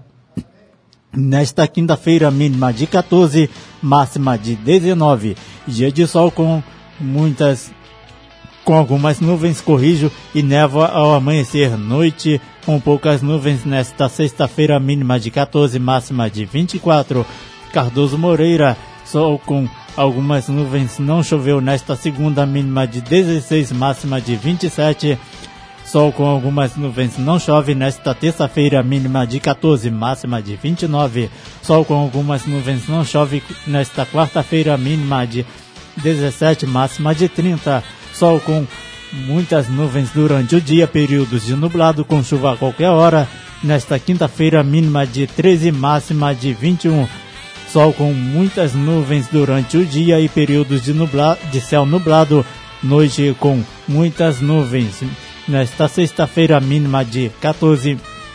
Nesta quinta-feira, mínima de quatorze, máxima de dezenove. Dia de sol com muitas, com algumas nuvens, corrijo, e névoa ao amanhecer. Noite com poucas nuvens nesta sexta-feira, mínima de quatorze, máxima de vinte e quatro. Cardoso Moreira, sol com algumas nuvens, não choveu nesta segunda, mínima de dezesseis, máxima de vinte e sete. Sol com algumas nuvens, não chove nesta terça-feira, mínima de quatorze, máxima de vinte e nove. Sol com algumas nuvens, não chove nesta quarta-feira, mínima de dezessete, máxima de trinta. Sol com muitas nuvens durante o dia, períodos de nublado com chuva a qualquer hora. Nesta quinta-feira, mínima de treze, máxima de vinte e um. Sol com muitas nuvens durante o dia e períodos de, nubla, de céu nublado. Noite com muitas nuvens. Nesta sexta-feira, mínima de quatorze,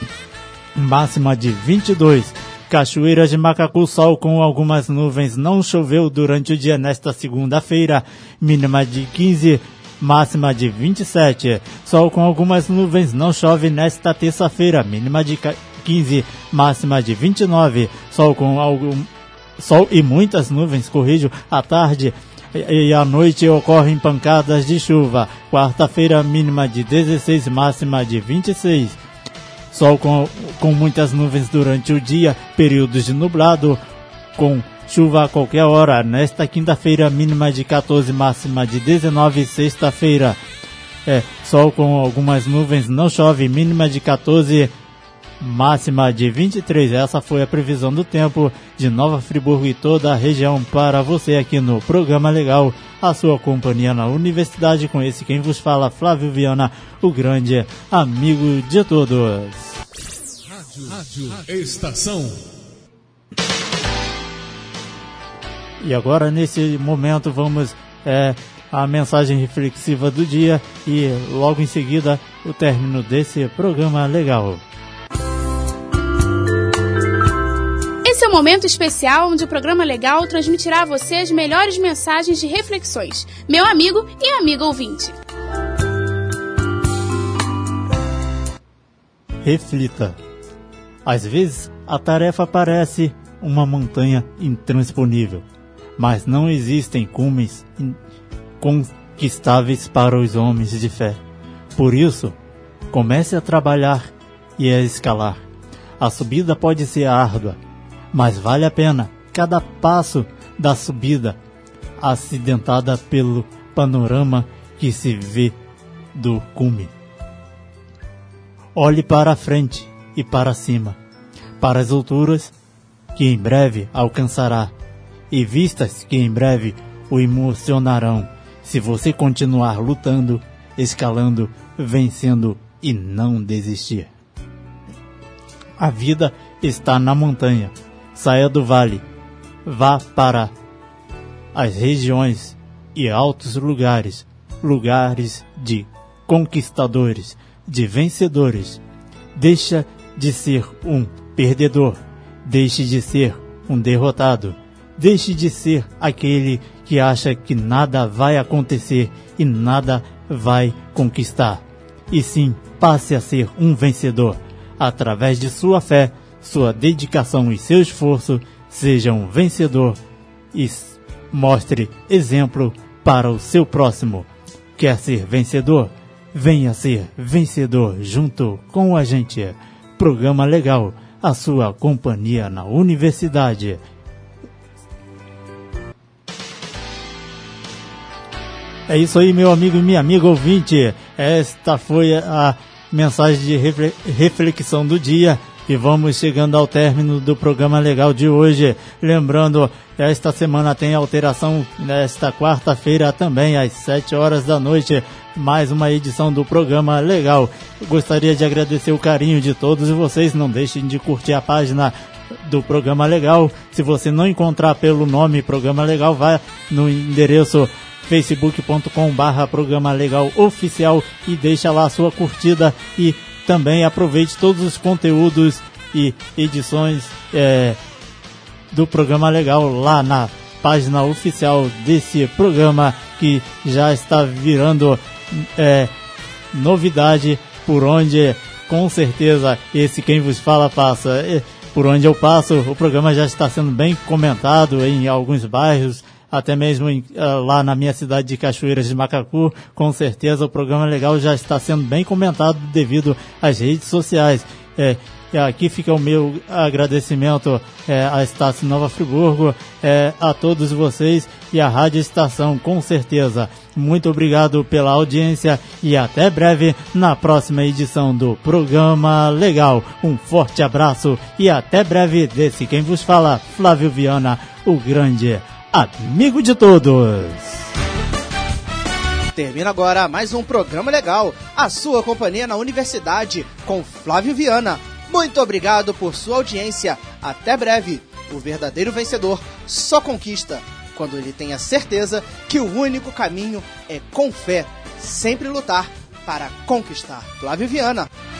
máxima de vinte e dois. Cachoeira de Macacu, sol com algumas nuvens. Não choveu durante o dia nesta segunda-feira. Mínima de quinze, máxima de vinte e sete. Sol com algumas nuvens. Não chove nesta terça-feira. Mínima de quinze, máxima de vinte e nove. Sol com algum Sol e muitas nuvens, corrijo, à tarde e à noite ocorrem pancadas de chuva. Quarta-feira, mínima de dezesseis, máxima de vinte e seis. Sol com, com muitas nuvens durante o dia, períodos de nublado, com chuva a qualquer hora. Nesta quinta-feira, mínima de catorze, máxima de dezenove. Sexta-feira, é, sol com algumas nuvens, não chove, mínima de catorze, máxima de vinte e três. Essa foi a previsão do tempo de Nova Friburgo e toda a região para você aqui no Programa Legal, a sua companhia na universidade, com esse quem vos fala, Flávio Viana, o grande amigo de todos. Rádio, Rádio Estação. E agora, nesse momento, vamos é, a mensagem reflexiva do dia e logo em seguida o término desse Programa Legal. Esse é o momento especial onde o Programa Legal transmitirá a você as melhores mensagens de reflexões, meu amigo e amiga ouvinte. Reflita. Às vezes, a tarefa parece uma montanha intransponível, mas não existem cumes inconquistáveis para os homens de fé. Por isso, comece a trabalhar e a escalar. A subida pode ser árdua, mas vale a pena cada passo da subida, acidentada pelo panorama que se vê do cume. Olhe para a frente e para cima, para as alturas que em breve alcançará, e vistas que em breve o emocionarão, se você continuar lutando, escalando, vencendo e não desistir. A vida está na montanha. Saia do vale, vá para as regiões e altos lugares, lugares de conquistadores, de vencedores. Deixa de ser um perdedor, deixe de ser um derrotado, deixe de ser aquele que acha que nada vai acontecer e nada vai conquistar. E sim, passe a ser um vencedor, através de sua fé, sua dedicação e seu esforço. Seja um vencedor e mostre exemplo para o seu próximo. Quer ser vencedor? Venha ser vencedor junto com a gente. Programa Legal, a sua companhia na universidade. É isso aí, meu amigo e minha amiga ouvinte. Esta foi a mensagem de reflexão do dia. E vamos chegando ao término do Programa Legal de hoje. Lembrando, esta semana tem alteração, nesta quarta-feira também, às sete horas da noite, mais uma edição do Programa Legal. Eu gostaria de agradecer o carinho de todos vocês. Não deixem de curtir a página do Programa Legal. Se você não encontrar pelo nome Programa Legal, vá no endereço facebook ponto com barra Programa Legal Oficial e deixa lá a sua curtida e também aproveite todos os conteúdos e edições é, do Programa Legal lá na página oficial desse programa, que já está virando é, novidade por onde, com certeza, esse quem vos fala passa. É, por onde eu passo, o programa já está sendo bem comentado em alguns bairros, até mesmo em, uh, lá na minha cidade de Cachoeiras de Macacu. Com certeza o Programa Legal já está sendo bem comentado devido às redes sociais. É, aqui fica o meu agradecimento é, à Estácio Nova Friburgo, é, a todos vocês e à Rádio Estação, com certeza. Muito obrigado pela audiência e até breve na próxima edição do Programa Legal. Um forte abraço e até breve desse quem vos fala, Flávio Viana, o grande amigo de todos. Termina agora mais um Programa Legal, a sua companhia na universidade, com Flávio Viana. Muito obrigado por sua audiência. Até breve. O verdadeiro vencedor só conquista quando ele tem a certeza que o único caminho é com fé. Sempre lutar para conquistar. Flávio Viana.